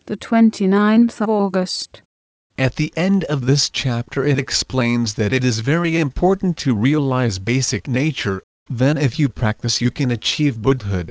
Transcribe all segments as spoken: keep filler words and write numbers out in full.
the twenty-ninth of August. At the end of this chapter it explains that it is very important to realize basic nature, then if you practice you can achieve Buddhahood.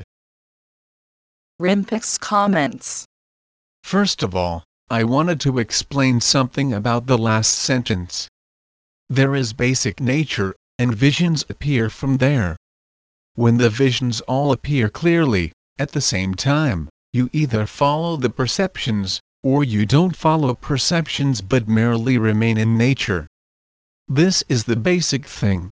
Rinpoche's comments. First of all, I wanted to explain something about the last sentence. There is basic nature, and visions appear from there. When the visions all appear clearly, at the same time, you either follow the perceptions, or you don't follow perceptions but merely remain in nature. This is the basic thing.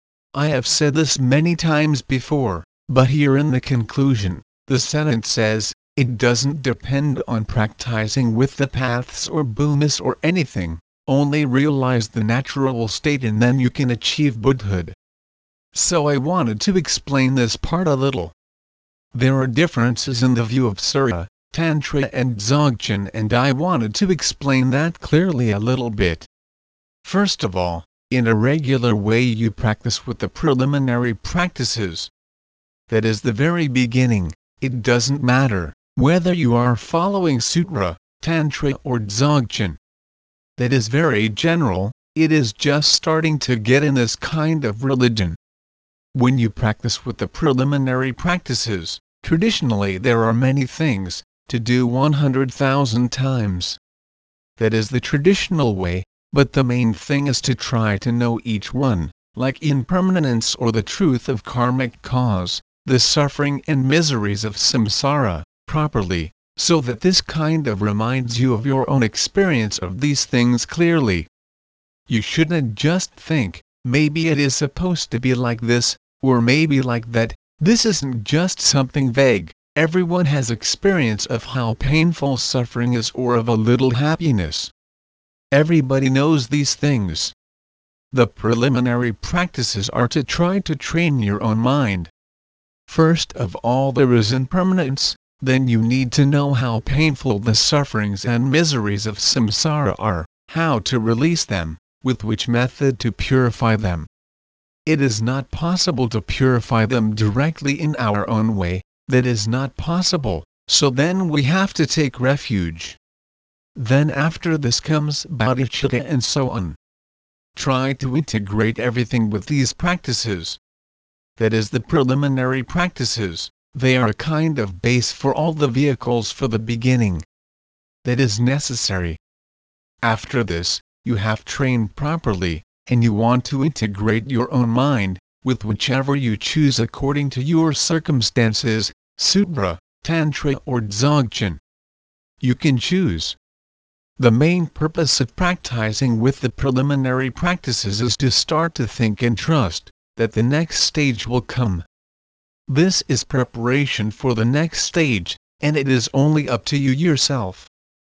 I have said this many times before, but here in the conclusion, the sentence says, it doesn't depend on practicing with the paths or Buddhists or anything, only realize the natural state and then you can achieve Buddhahood. So I wanted to explain this part a little. There are differences in the view of Sura, Tantra and Dzogchen, and I wanted to explain that clearly a little bit. First of all, in a regular way you practice with the preliminary practices. That is the very beginning. It doesn't matter whether you are following Sutra, Tantra or Dzogchen. That is very general, it is just starting to get in this kind of religion. When you practice with the preliminary practices, traditionally there are many things to do one hundred thousand times. That is the traditional way, but the main thing is to try to know each one, like impermanence or the truth of karmic cause, the suffering and miseries of samsara, properly, so that this kind of reminds you of your own experience of these things clearly. You shouldn't just think, maybe it is supposed to be like this, or maybe like that. This isn't just something vague. Everyone has experience of how painful suffering is or of a little happiness. Everybody knows these things. The preliminary practices are to try to train your own mind. First of all there is impermanence, then you need to know how painful the sufferings and miseries of samsara are, how to release them, with which method to purify them. It is not possible to purify them directly in our own way, that is not possible, so then we have to take refuge. Then after this comes bodhicitta and so on. Try to integrate everything with these practices. That is the preliminary practices, they are a kind of base for all the vehicles for the beginning. That is necessary. After this, you have trained properly, and you want to integrate your own mind, with whichever you choose according to your circumstances, Sutra, Tantra or Dzogchen. You can choose. The main purpose of practicing with the preliminary practices is to start to think and trust that the next stage will come. This is preparation for the next stage, and it is only up to you yourself.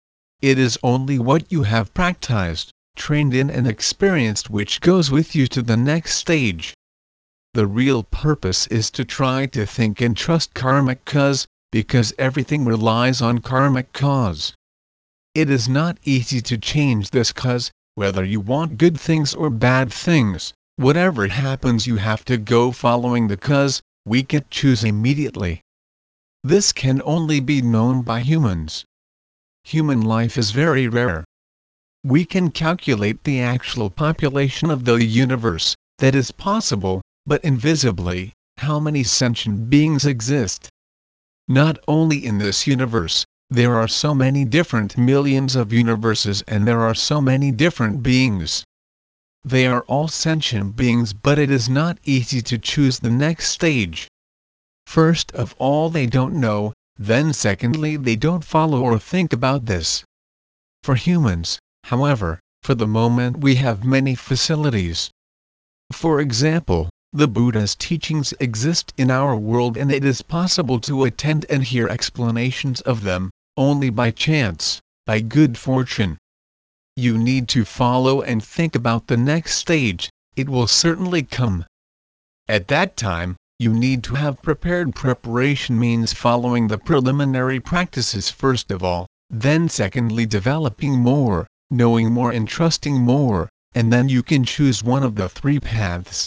It is only what you have practiced, trained in and experienced which goes with you to the next stage. The real purpose is to try to think and trust karmic cause, because everything relies on karmic cause. It is not easy to change this cause, whether you want good things or bad things, whatever happens you have to go following the cause, we can't choose immediately. This can only be known by humans. Human life is very rare. We can calculate the actual population of the universe, that is possible, but invisibly, how many sentient beings exist. Not only in this universe, there are so many different millions of universes and there are so many different beings. They are all sentient beings, but it is not easy to choose the next stage. First of all they don't know, then secondly they don't follow or think about this. For humans, however, for the moment we have many facilities. For example, the Buddha's teachings exist in our world and it is possible to attend and hear explanations of them, only by chance, by good fortune. You need to follow and think about the next stage, it will certainly come. At that time, you need to have prepared. Preparation means following the preliminary practices first of all, then secondly developing more, knowing more and trusting more, and then you can choose one of the three paths.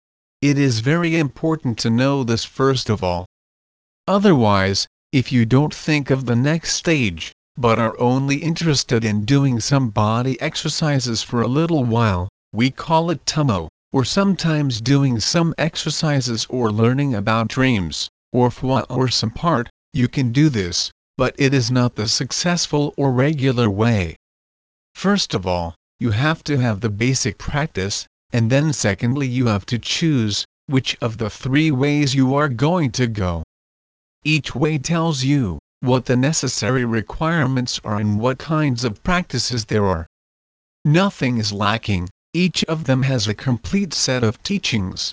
It is very important to know this first of all. Otherwise, if you don't think of the next stage, but are only interested in doing some body exercises for a little while, we call it tummo, or sometimes doing some exercises or learning about dreams, or phwa or some part, you can do this, but it is not the successful or regular way. First of all, you have to have the basic practice, and then secondly you have to choose which of the three ways you are going to go. Each way tells you what the necessary requirements are and what kinds of practices there are. Nothing is lacking, each of them has a complete set of teachings.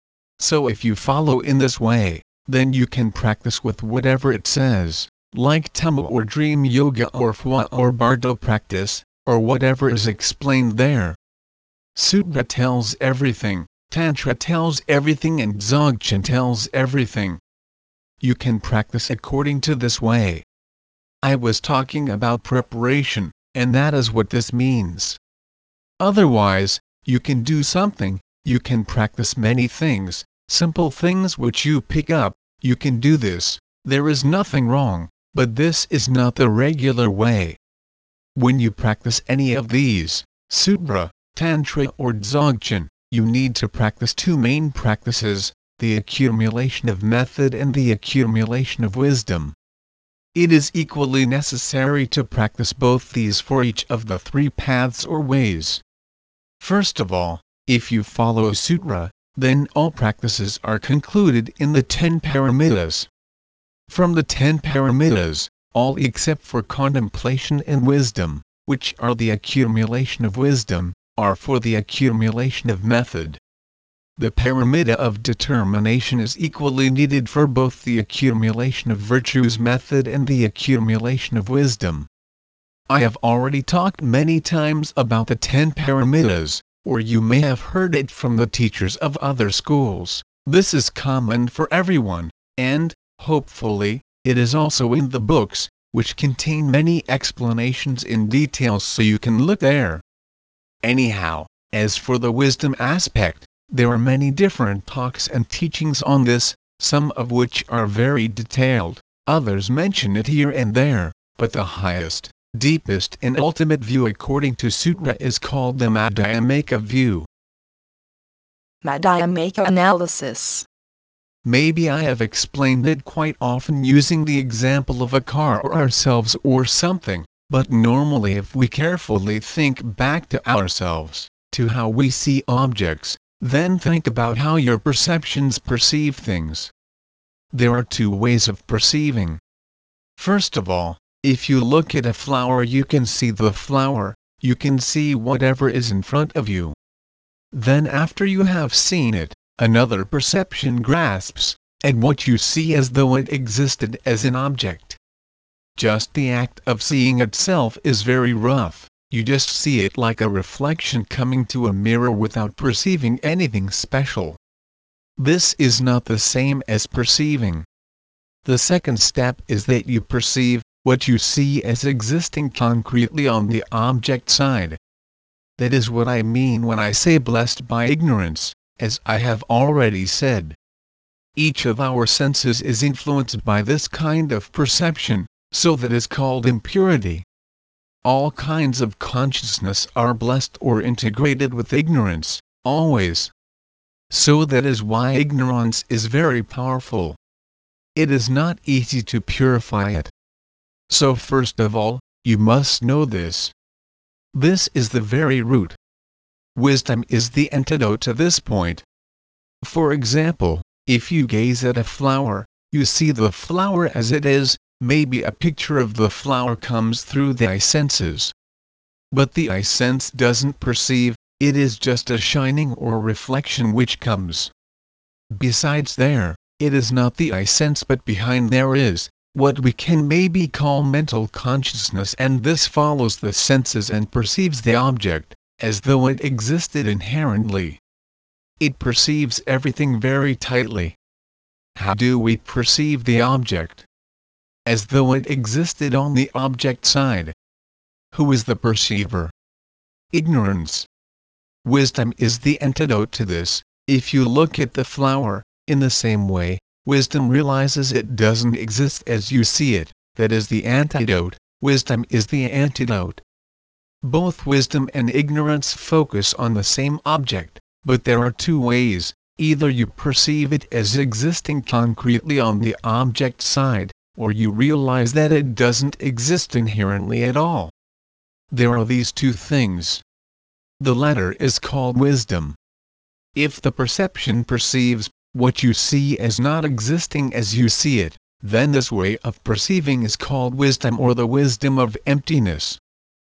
So if you follow in this way, then you can practice with whatever it says, like tummo or dream yoga or phwa or bardo practice, or whatever is explained there. Sutra tells everything, Tantra tells everything, and Dzogchen tells everything. You can practice according to this way. I was talking about preparation, and that is what this means. Otherwise, you can do something, you can practice many things, simple things which you pick up, you can do this, there is nothing wrong, but this is not the regular way. When you practice any of these, Sutra, Tantra or Dzogchen, you need to practice two main practices, the accumulation of method and the accumulation of wisdom. It is equally necessary to practice both these for each of the three paths or ways. First of all, if you follow a sutra, then all practices are concluded in the ten paramitas. From the ten paramitas, all except for contemplation and wisdom, which are the accumulation of wisdom, are for the accumulation of method. The paramita of determination is equally needed for both the accumulation of virtues method and the accumulation of wisdom. I have already talked many times about the ten paramitas, or you may have heard it from the teachers of other schools. This is common for everyone, and, hopefully, it is also in the books, which contain many explanations in detail so you can look there. Anyhow, as for the wisdom aspect, there are many different talks and teachings on this, some of which are very detailed, others mention it here and there, but the highest, deepest and ultimate view according to Sutra is called the Madhyamaka view. Madhyamaka analysis. Maybe I have explained it quite often using the example of a car or ourselves or something, but normally if we carefully think back to ourselves, to how we see objects, then think about how your perceptions perceive things. There are two ways of perceiving. First of all, if you look at a flower you can see the flower, you can see whatever is in front of you. Then after you have seen it, another perception grasps at what you see as though it existed as an object. Just the act of seeing itself is very rough, you just see it like a reflection coming to a mirror without perceiving anything special. This is not the same as perceiving. The second step is that you perceive what you see as existing concretely on the object side. That is what I mean when I say blessed by ignorance, as I have already said. Each of our senses is influenced by this kind of perception, so that is called impurity. All kinds of consciousness are blessed or integrated with ignorance, always. So that is why ignorance is very powerful. It is not easy to purify it. So first of all, you must know this. This is the very root. Wisdom is the antidote to this point. For example, if you gaze at a flower, you see the flower as it is, maybe a picture of the flower comes through the eye senses. But the eye sense doesn't perceive, it is just a shining or reflection which comes. Besides there, it is not the eye sense but behind there is, what we can maybe call mental consciousness, and this follows the senses and perceives the object, as though it existed inherently. It perceives everything very tightly. How do we perceive the object? As though it existed on the object side. Who is the perceiver? Ignorance. Wisdom is the antidote to this. If you look at the flower, in the same way, wisdom realizes it doesn't exist as you see it, that is the antidote. wisdom is the antidote. Both wisdom and ignorance focus on the same object, but there are two ways: either you perceive it as existing concretely on the object side, or you realize that it doesn't exist inherently at all. There are these two things. The latter is called wisdom. If the perception perceives what you see as not existing as you see it, then this way of perceiving is called wisdom, or the wisdom of emptiness.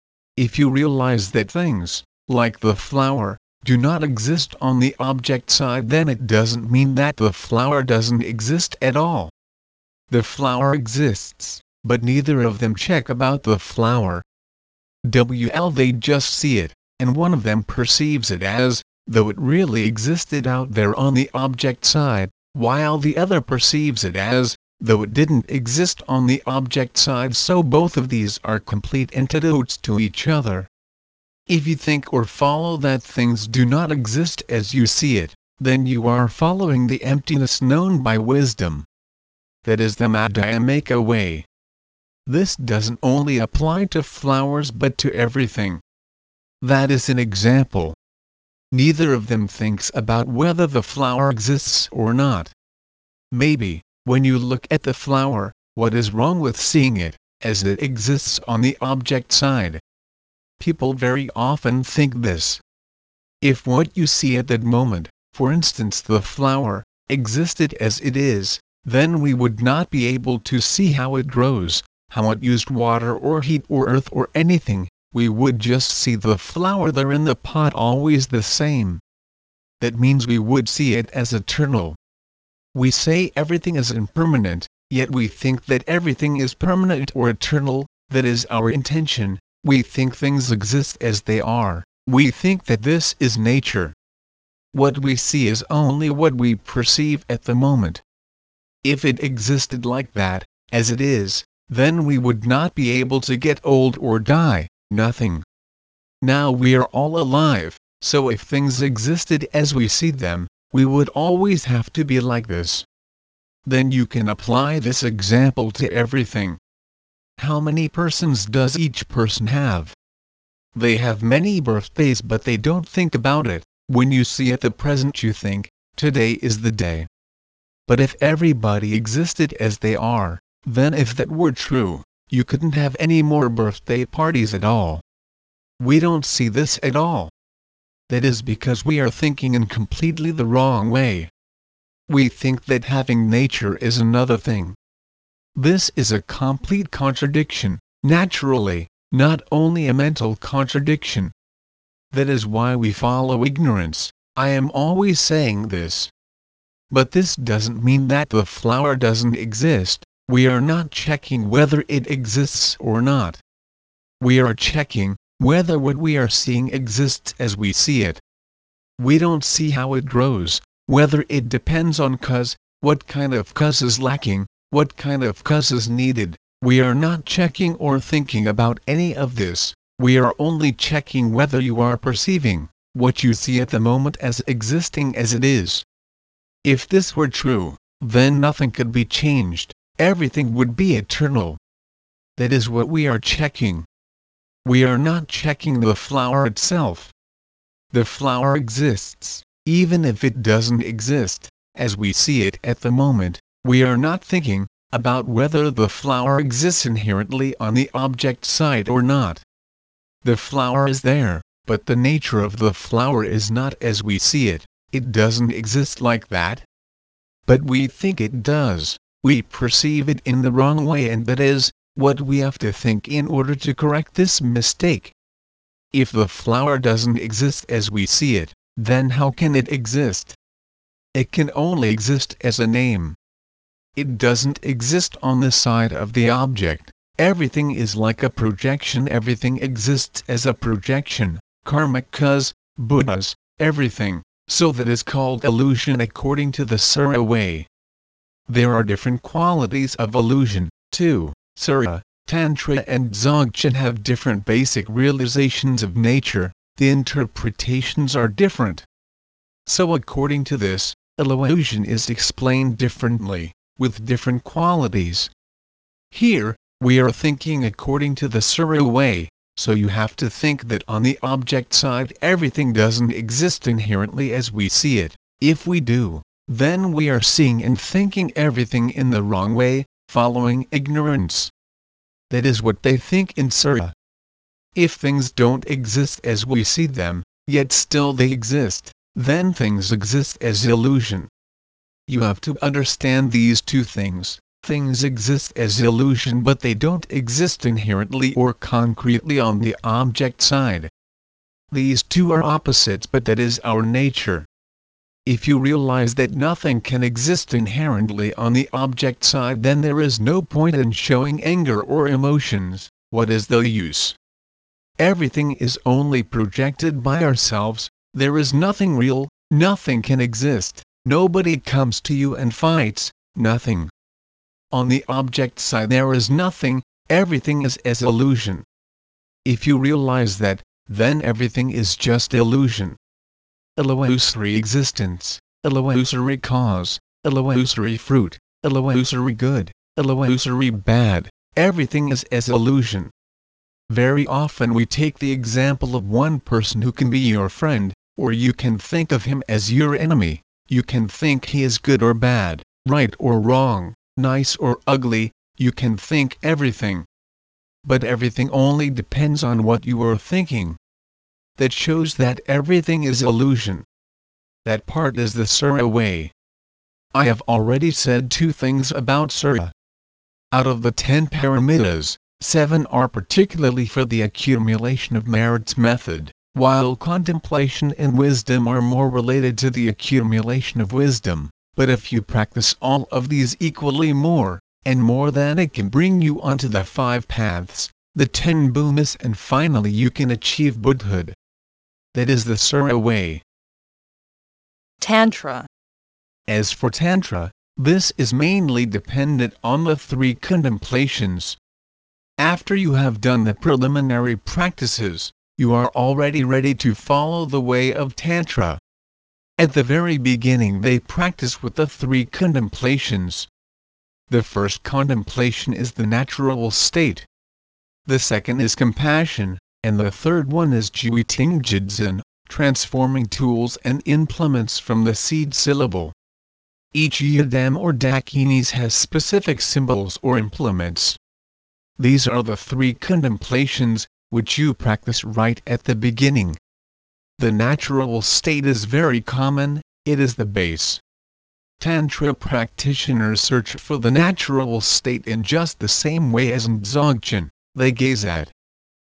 If you realize that things, like the flower, do not exist on the object side, then it doesn't mean that the flower doesn't exist at all. The flower exists, but neither of them check about the flower. Well, they just see it, and one of them perceives it as though it really existed out there on the object side, while the other perceives it as though it didn't exist on the object side. So both of these are complete antidotes to each other. If you think or follow that things do not exist as you see it, then you are following the emptiness known by wisdom. That is the Madhyamaka way. This doesn't only apply to flowers but to everything. That is an example. Neither of them thinks about whether the flower exists or not. Maybe, when you look at the flower, what is wrong with seeing it as it exists on the object side? People very often think this. If what you see at that moment, for instance the flower, existed as it is, then we would not be able to see how it grows, how it used water or heat or earth or anything. We would just see the flower there in the pot, always the same. That means we would see it as eternal. We say everything is impermanent, yet we think that everything is permanent or eternal. That is our intention. We think things exist as they are. We think that this is nature. What we see is only what we perceive at the moment. If it existed like that, as it is, then we would not be able to get old or die. Nothing. Now we are all alive, so if things existed as we see them, we would always have to be like this. Then you can apply this example to everything. How many persons does each person have? They have many birthdays, but they don't think about it. When you see at the present you think, today is the day. But if everybody existed as they are, then if that were true, you couldn't have any more birthday parties at all. We don't see this at all. That is because we are thinking in completely the wrong way. We think that having nature is another thing. This is a complete contradiction, naturally, not only a mental contradiction. That is why we follow ignorance. I am always saying this. But this doesn't mean that the flower doesn't exist. We are not checking whether it exists or not. We are checking whether what we are seeing exists as we see it. We don't see how it grows, whether it depends on cause, what kind of cause is lacking, what kind of cause is needed. We are not checking or thinking about any of this. We are only checking whether you are perceiving what you see at the moment as existing as it is. If this were true, then nothing could be changed. Everything would be eternal. That is what we are checking. We are not checking the flower itself. The flower exists, even if it doesn't exist, as we see it at the moment. We are not thinking about whether the flower exists inherently on the object side or not. The flower is there, but the nature of the flower is not as we see it. It doesn't exist like that. But we think it does. We perceive it in the wrong way, and that is what we have to think in order to correct this mistake. If the flower doesn't exist as we see it, then how can it exist? It can only exist as a name. It doesn't exist on the side of the object. Everything is like a projection. Everything exists as a projection. Karmikas, Buddhas, everything. So that is called illusion according to the Sura way. There are different qualities of illusion, too. Sura, Tantra and Dzogchen have different basic realizations of nature. The interpretations are different. So according to this, illusion is explained differently, with different qualities. Here, We are thinking according to the Surya way, so you have to think that on the object side everything doesn't exist inherently as we see it. If we do, then we are seeing and thinking everything in the wrong way, following ignorance. That is what they think in Surya. If things don't exist as we see them, yet still they exist, then things exist as illusion. You have to understand these two things. Things exist as illusion, but they don't exist inherently or concretely on the object side. These two are opposites, but that is our nature. If you realize that nothing can exist inherently on the object side, then there is no point in showing anger or emotions. What is the use? Everything is only projected by ourselves. There is nothing real, nothing can exist, nobody comes to you and fights, nothing. On the object side there is nothing, everything is as illusion. If you realize that, then everything is just illusion. Illusory existence, illusory cause, illusory fruit, illusory good, illusory bad, everything is as illusion. Very often we take the example of one person who can be your friend, or you can think of him as your enemy. You can think he is good or bad, right or wrong, nice or ugly, you can think everything. But everything only depends on what you are thinking. That shows that everything is illusion. That part is the Surya way. I have already said two things about Surya. Out of the ten paramitas, seven are particularly for the accumulation of merits method, while contemplation and wisdom are more related to the accumulation of wisdom. But if you practice all of these equally more, and more than it can bring you onto the five paths, the ten bhumis, and finally you can achieve Buddhahood. That is the Surya way. Tantra. As for Tantra, this is mainly dependent on the three contemplations. After you have done the preliminary practices, you are already ready to follow the way of Tantra. At the very beginning they practice with the three contemplations. The first contemplation is the natural state. The second is compassion, and the third one is Juitingjidzen, transforming tools and implements from the seed syllable. Each yidam or dakinis has specific symbols or implements. These are the three contemplations, which you practice right at the beginning. The natural state is very common, it is the base. Tantra practitioners search for the natural state in just the same way as in Dzogchen. They gaze at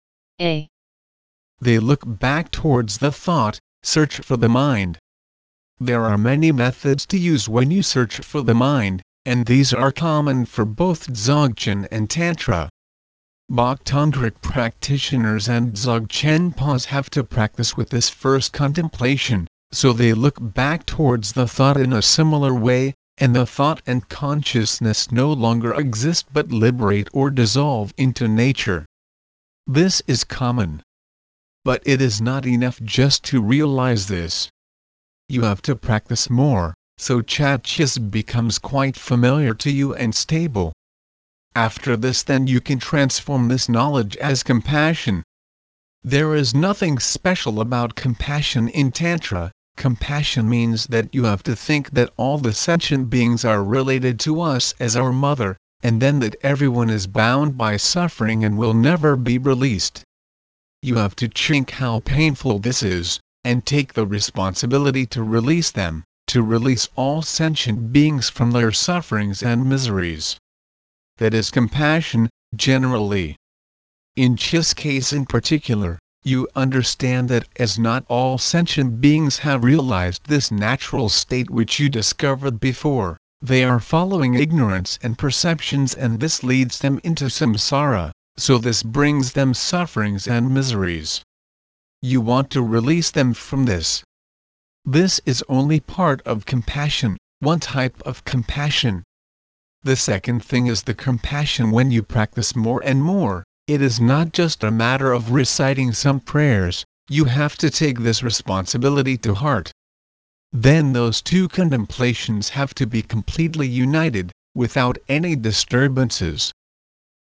A. They look back towards the thought, search for the mind. There are many methods to use when you search for the mind, and these are common for both Dzogchen and Tantra. Bhaktantric practitioners and Dzogchenpas have to practice with this first contemplation, so they look back towards the thought in a similar way, and the thought and consciousness no longer exist but liberate or dissolve into nature. This is common. But it is not enough just to realize this. You have to practice more, so Chaitya becomes quite familiar to you and stable. After this then you can transform this knowledge as compassion. There is nothing special about compassion in Tantra. Compassion means that you have to think that all the sentient beings are related to us as our mother, and then that everyone is bound by suffering and will never be released. You have to think how painful this is, and take the responsibility to release them, to release all sentient beings from their sufferings and miseries. That is compassion, generally. In Chi's case in particular, you understand that as not all sentient beings have realized this natural state which you discovered before, they are following ignorance and perceptions, and this leads them into samsara, so this brings them sufferings and miseries. You want to release them from this. This is only part of compassion, one type of compassion. The second thing is the compassion when you practice more and more. It is not just a matter of reciting some prayers, you have to take this responsibility to heart. Then those two contemplations have to be completely united, without any disturbances.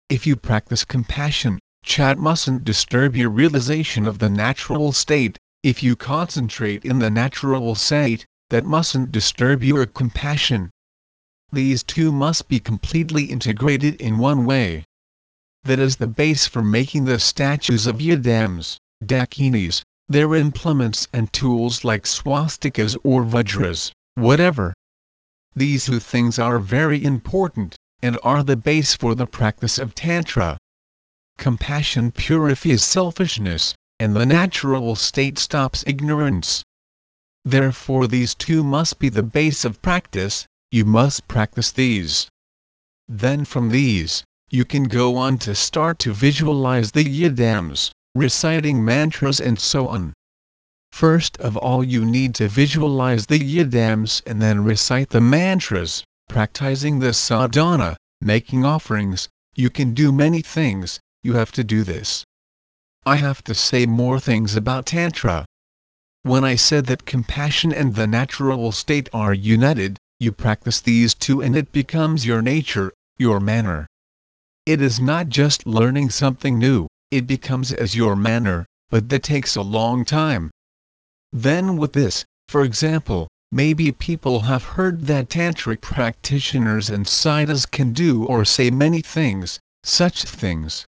If you practice compassion, chat mustn't disturb your realization of the natural state. If you concentrate in the natural state, that mustn't disturb your compassion. These two must be completely integrated in one way. That is the base for making the statues of yidams, dakinis, their implements and tools like swastikas or vajras, whatever. These two things are very important, and are the base for the practice of Tantra. Compassion purifies selfishness, and the natural state stops ignorance. Therefore these two must be the base of practice. You must practice these. Then from these, you can go on to start to visualize the yidams, reciting mantras and so on. First of all you need to visualize the yidams and then recite the mantras, practicing the sadhana, making offerings. You can do many things, you have to do this. I have to say more things about Tantra. When I said that compassion and the natural state are united, you practice these two and it becomes your nature, your manner. It is not just learning something new, it becomes as your manner, but that takes a long time. Then with this, for example, maybe people have heard that tantric practitioners and siddhas can do or say many things, such things.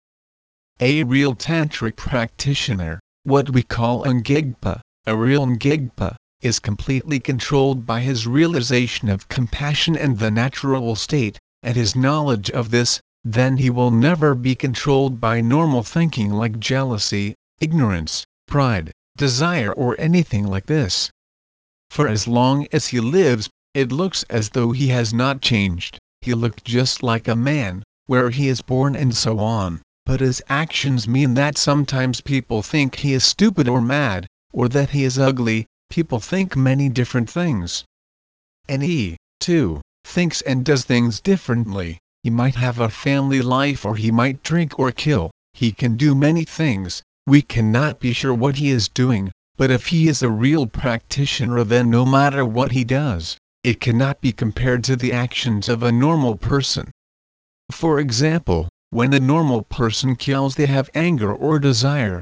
A real tantric practitioner, what we call Ngigpa, a real Ngigpa, is completely controlled by his realization of compassion and the natural state, and his knowledge of this. Then he will never be controlled by normal thinking like jealousy, ignorance, pride, desire or anything like this. For as long as he lives, it looks as though he has not changed. He looked just like a man, where he is born and so on, but his actions mean that sometimes people think he is stupid or mad, or that he is ugly. People think many different things. And he, too, thinks and does things differently. He might have a family life or he might drink or kill. He can do many things. We cannot be sure what he is doing, but if he is a real practitioner then no matter what he does, it cannot be compared to the actions of a normal person. For example, when a normal person kills they have anger or desire.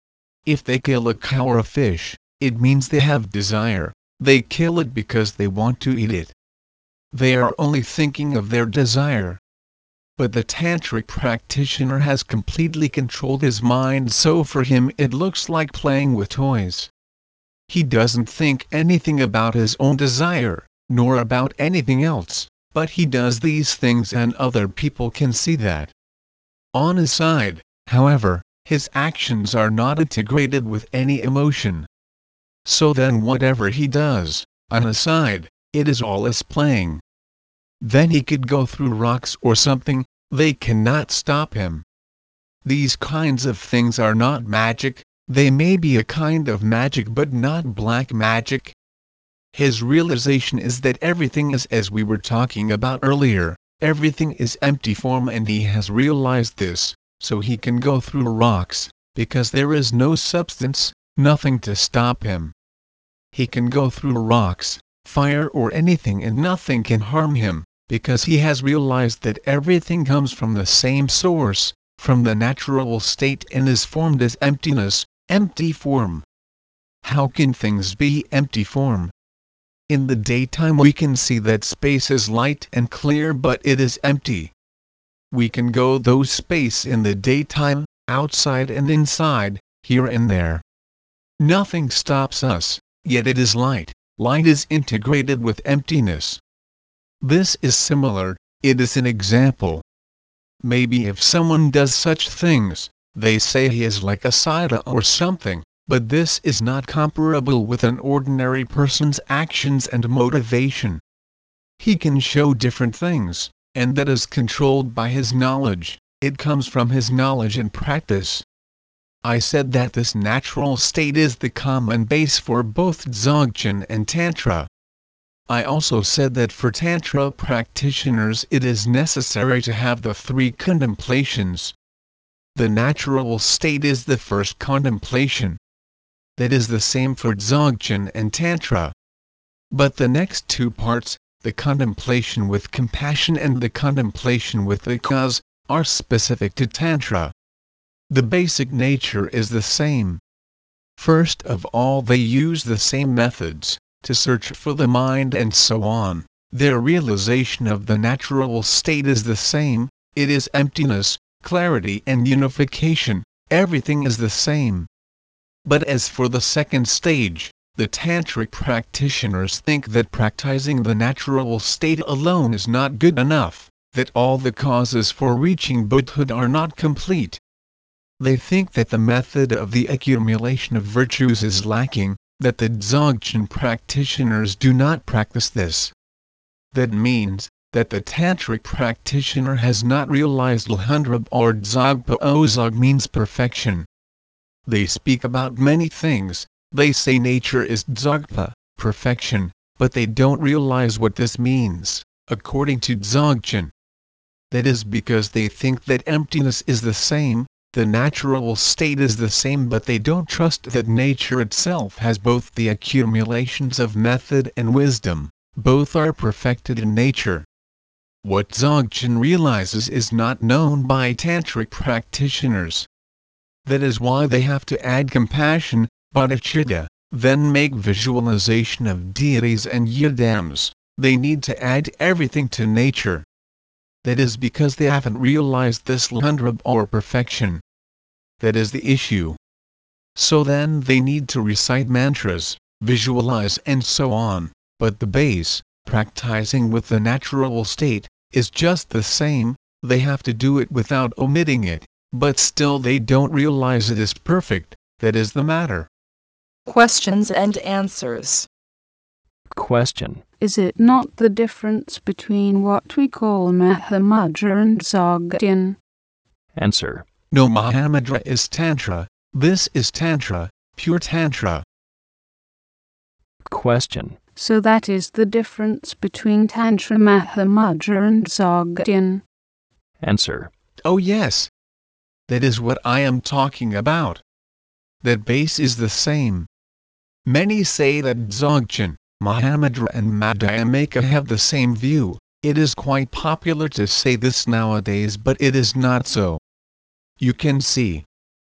If they kill a cow or a fish, it means they have desire. They kill it because they want to eat it. They are only thinking of their desire. But the tantric practitioner has completely controlled his mind, so for him it looks like playing with toys. He doesn't think anything about his own desire, nor about anything else, but he does these things and other people can see that. On his side, however, his actions are not integrated with any emotion. So then whatever he does, on his side, it is all as playing. Then he could go through rocks or something, they cannot stop him. These kinds of things are not magic, they may be a kind of magic but not black magic. His realization is that everything is as we were talking about earlier, everything is empty form and he has realized this, so he can go through rocks, because there is no substance, nothing to stop him. He can go through rocks, fire or anything and nothing can harm him, because he has realized that everything comes from the same source, from the natural state and is formed as emptiness, empty form. How can things be empty form? In the daytime we can see that space is light and clear but it is empty. We can go those space in the daytime, outside and inside, here and there. Nothing stops us, yet it is light. Light is integrated with emptiness. This is similar, it is an example. Maybe if someone does such things, they say he is like a siddha or something, but this is not comparable with an ordinary person's actions and motivation. He can show different things, and that is controlled by his knowledge, it comes from his knowledge and practice. I said that this natural state is the common base for both Dzogchen and Tantra. I also said that for Tantra practitioners it is necessary to have the three contemplations. The natural state is the first contemplation. That is the same for Dzogchen and Tantra. But the next two parts, the contemplation with compassion and the contemplation with the cause, are specific to Tantra. The basic nature is the same. First of all, they use the same methods to search for the mind and so on. Their realization of the natural state is the same. It is emptiness, clarity and unification. Everything is the same. But as for the second stage, the tantric practitioners think that practicing the natural state alone is not good enough, that all the causes for reaching Buddhahood are not complete. They think that the method of the accumulation of virtues is lacking, that the Dzogchen practitioners do not practice this. That means that the tantric practitioner has not realized Lhundrub or Dzogpa. Ozog means perfection. They speak about many things. They say nature is Dzogpa, perfection, but they don't realize what this means, according to Dzogchen. That is because they think that emptiness is the same, the natural state is the same, but they don't trust that nature itself has both the accumulations of method and wisdom, both are perfected in nature. What Dzogchen realizes is not known by tantric practitioners. That is why they have to add compassion, bodhicitta, then make visualization of deities and yidams. They need to add everything to nature. That is because they haven't realized this Lhundrub or perfection. That is the issue. So then they need to recite mantras, visualize and so on, but the base, practicing with the natural state, is just the same. They have to do it without omitting it, but still they don't realize it is perfect. That is the matter. Questions and answers. Question. Is it not the difference between what we call Mahamudra and Dzogchen? Answer. No, Mahamudra is Tantra. This is Tantra, pure Tantra. Question. So that is the difference between Tantra Mahamudra and Dzogchen? Answer. Oh yes. That is what I am talking about. That base is the same. Many say that Dzogchen, Mahamudra and Madhyamaka have the same view. It is quite popular to say this nowadays, but it is not so. You can see.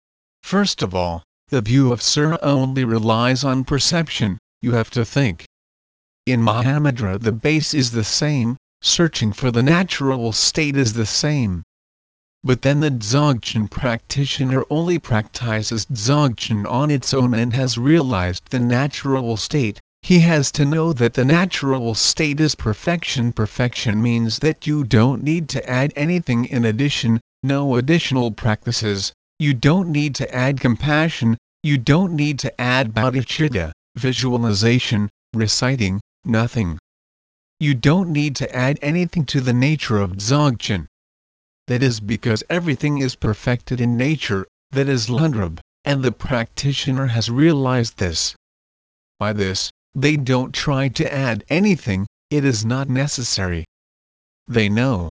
First of all, the view of Sura only relies on perception. You have to think. In Mahamudra the base is the same, searching for the natural state is the same. But then the Dzogchen practitioner only practices Dzogchen on its own and has realized the natural state. He has to know that the natural state is perfection. Perfection means that you don't need to add anything in addition, no additional practices. You don't need to add compassion, you don't need to add bodhicitta, visualization, reciting, nothing. You don't need to add anything to the nature of Dzogchen. That is because everything is perfected in nature, that is Lhundrub, and the practitioner has realized this. By this, they don't try to add anything, it is not necessary. They know.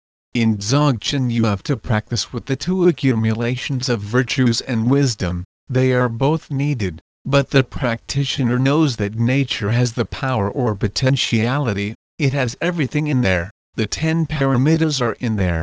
In Dzogchen you have to practice with the two accumulations of virtues and wisdom, they are both needed, but the practitioner knows that nature has the power or potentiality, it has everything in there, the ten paramitas are in there.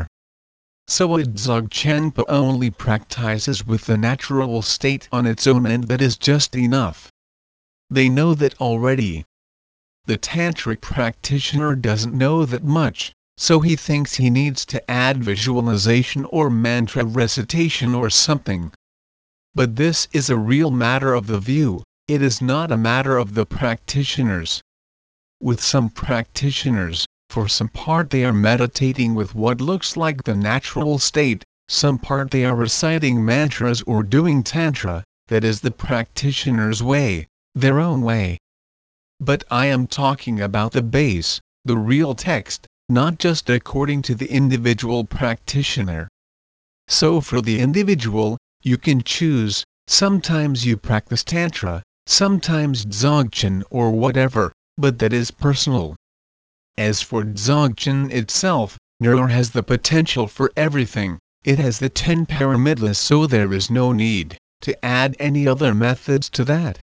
So a Dzogchenpa only practices with the natural state on its own, and that is just enough. They know that already. The tantric practitioner doesn't know that much, so he thinks he needs to add visualization or mantra recitation or something. But this is a real matter of the view, it is not a matter of the practitioners. With some practitioners, for some part they are meditating with what looks like the natural state, some part they are reciting mantras or doing tantra, that is the practitioner's way, their own way. But I am talking about the base, the real text, not just according to the individual practitioner. So for the individual, you can choose, sometimes you practice tantra, sometimes Dzogchen or whatever, but that is personal. As for Dzogchen itself, nor has the potential for everything, it has the ten paramitas, so there is no need to add any other methods to that.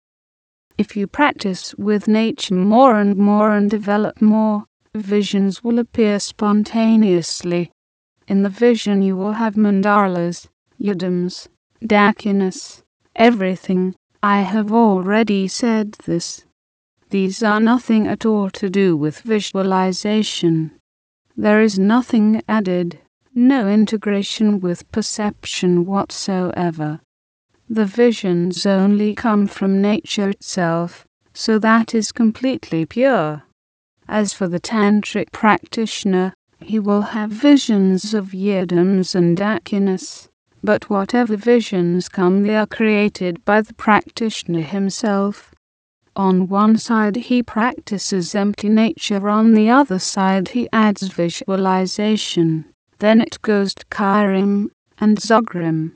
If you practice with nature more and more and develop more, visions will appear spontaneously. In the vision you will have mandalas, yidams, dakinas, everything. I have already said this. These are nothing at all to do with visualization. There is nothing added, no integration with perception whatsoever. The visions only come from nature itself, so that is completely pure. As for the tantric practitioner, he will have visions of yidams and dakinas, but whatever visions come, they are created by the practitioner himself. On one side he practices empty nature, on the other side he adds visualization. Then it goes to Kairim and Zogrim.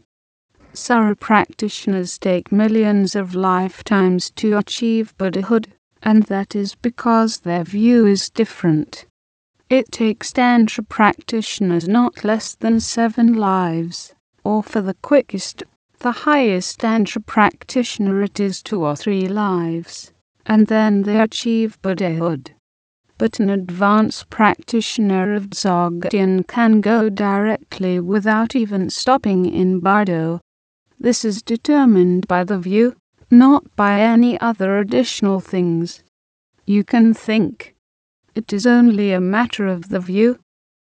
Sara practitioners take millions of lifetimes to achieve Buddhahood, and that is because their view is different. It takes Tantra practitioners not less than seven lives, or for the quickest, the highest Tantra practitioner it is two or three lives, and then they achieve Buddhahood. But an advanced practitioner of Dzogchen can go directly without even stopping in Bardo. This is determined by the view, not by any other additional things. You can think. It is only a matter of the view.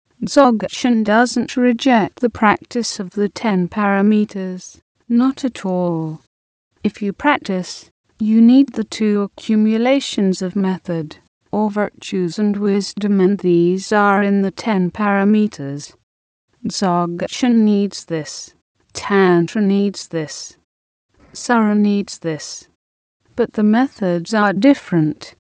Dzogchen doesn't reject the practice of the ten parameters, not at all. If you practice, you need the two accumulations of method, or virtues and wisdom, and these are in the ten parameters. Dzogchen needs this. Tantra needs this. Sara needs this. But the methods are different.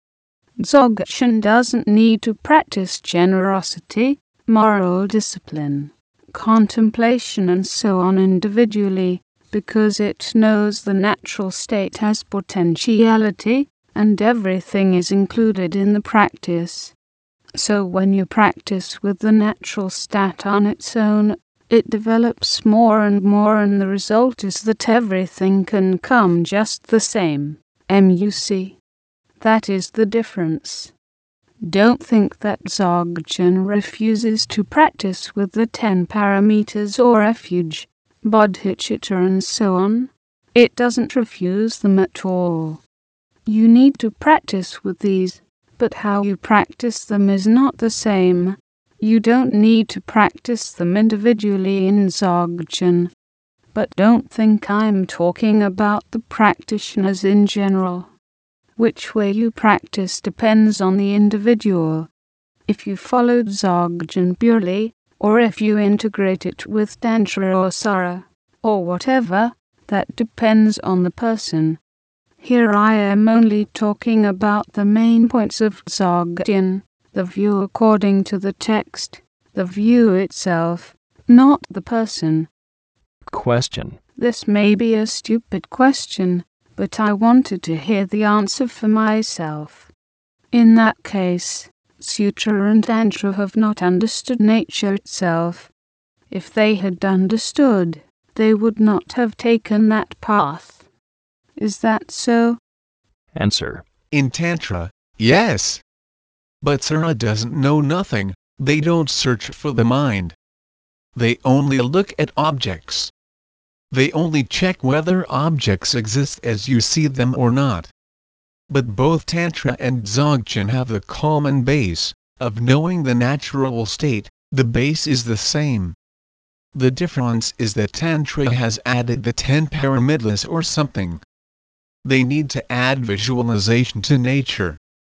Dzogchen doesn't need to practice generosity, moral discipline, contemplation and so on individually, because it knows the natural state has potentiality, and everything is included in the practice. So when you practice with the natural state on its own, it develops more and more, and the result is that everything can come just the same. M U C. That is the difference. Don't think that Dzogchen refuses to practice with the ten parameters or refuge, bodhicitta and so on. It doesn't refuse them at all. You need to practice with these, but how you practice them is not the same. You don't need to practice them individually in Dzogchen. But don't think I'm talking about the practitioners in general. Which way you practice depends on the individual. If you follow Dzogchen purely, or if you integrate it with Tantra or Sara, or whatever, that depends on the person. Here I am only talking about the main points of Dzogchen, the view according to the text, the view itself, not the person. Question. This may be a stupid question, but I wanted to hear the answer for myself. In that case, Sutra and Tantra have not understood nature itself. If they had understood, they would not have taken that path. Is that so? Answer. In Tantra, yes. But Sara doesn't know nothing, they don't search for the mind. They only look at objects. They only check whether objects exist as you see them or not. But both Tantra and Dzogchen have the common base of knowing the natural state. The base is the same. The difference is that Tantra has added the ten paramitas or something. They need to add visualization to nature.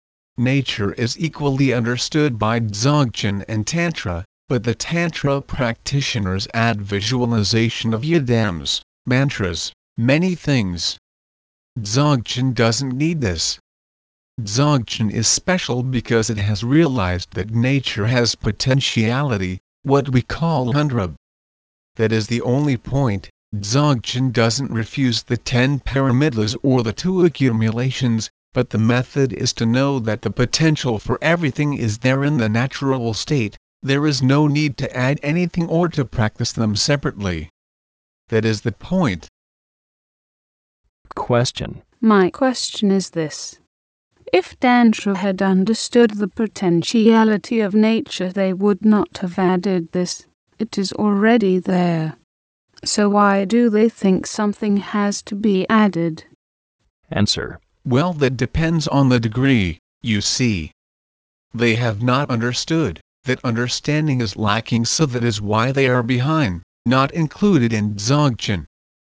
Nature is equally understood by Dzogchen and Tantra, but the Tantra practitioners add visualization of yidams, mantras, many things. Dzogchen doesn't need this. Dzogchen is special because it has realized that nature has potentiality, what we call hundrub. That is the only point. Dzogchen doesn't refuse the ten paramitas or the two accumulations, but the method is to know that the potential for everything is there in the natural state. There is no need to add anything or to practice them separately. That is the point. Question. My question is this. If Tantra had understood the potentiality of nature, they would not have added this. It is already there. So why do they think something has to be added? Answer. Well, that depends on the degree, you see. They have not understood that understanding is lacking, so that is why they are behind, not included in Dzogchen.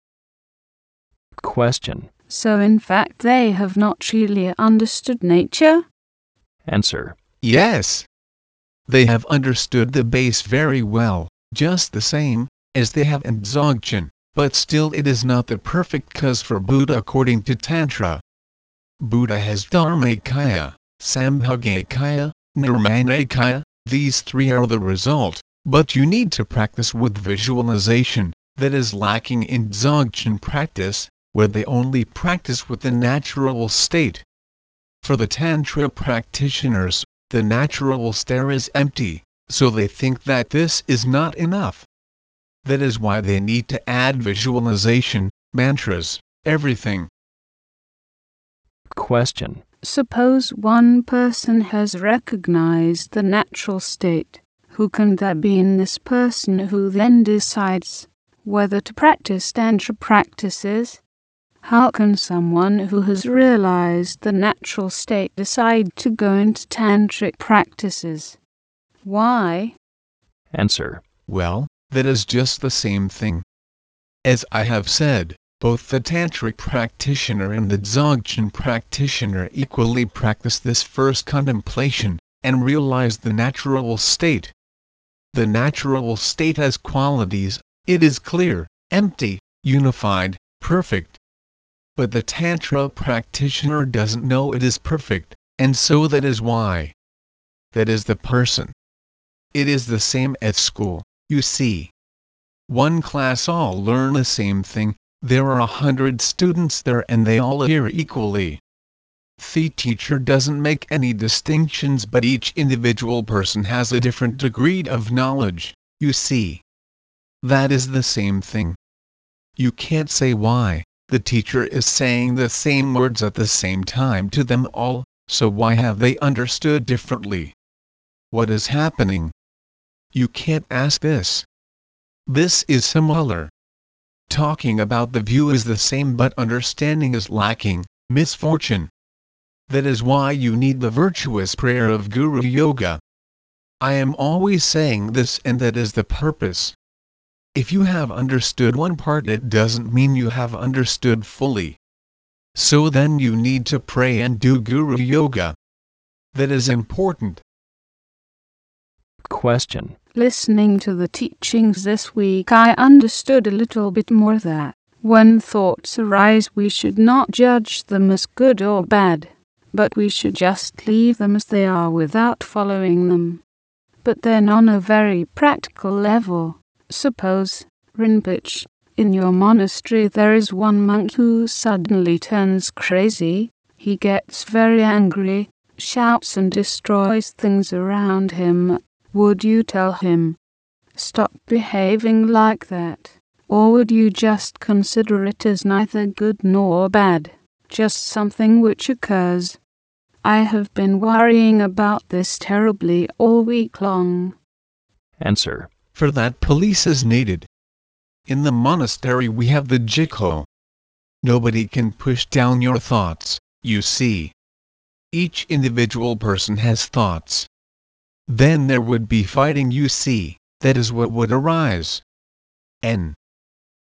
Question. So in fact they have not really understood nature? Answer. Yes. They have understood the base very well, just the same as they have in Dzogchen, but still it is not the perfect cause for Buddha according to Tantra. Buddha has Dharmakaya, Sambhogakaya, Nirmanakaya, these three are the result, but you need to practice with visualization, that is lacking in Dzogchen practice, where they only practice with the natural state. For the Tantra practitioners, the natural state is empty, so they think that this is not enough. That is why they need to add visualization, mantras, everything. Question. Suppose one person has recognized the natural state. Who can that be in this person who then decides whether to practice Tantra practices? How can someone who has realized the natural state decide to go into tantric practices? Why? Answer. Well, that is just the same thing. As I have said, both the Tantric practitioner and the Dzogchen practitioner equally practice this first contemplation, and realize the natural state. The natural state has qualities, it is clear, empty, unified, perfect. But the Tantra practitioner doesn't know it is perfect, and so that is why. That is the person. It is the same at school, you see. One class all learn the same thing, there are a hundred students there and they all hear equally. The teacher doesn't make any distinctions, but each individual person has a different degree of knowledge, you see. That is the same thing. You can't say why. The teacher is saying the same words at the same time to them all, so why have they understood differently? What is happening? You can't ask this. This is similar. Talking about the view is the same, but understanding is lacking, misfortune. That is why you need the virtuous prayer of Guru Yoga. I am always saying this, and that is the purpose. If you have understood one part, it doesn't mean you have understood fully. So then you need to pray and do Guru Yoga. That is important. Question. Listening to the teachings this week, I understood a little bit more that when thoughts arise, we should not judge them as good or bad, but we should just leave them as they are without following them. But then on a very practical level, suppose, Rinpoche, in your monastery there is one monk who suddenly turns crazy. He gets very angry, shouts and destroys things around him. Would you tell him, stop behaving like that? Or would you just consider it as neither good nor bad, just something which occurs? I have been worrying about this terribly all week long. Answer. For that, police is needed. In the monastery we have the Jikho. Nobody can push down your thoughts, you see. Each individual person has thoughts. Then there would be fighting, you see, that is what would arise. And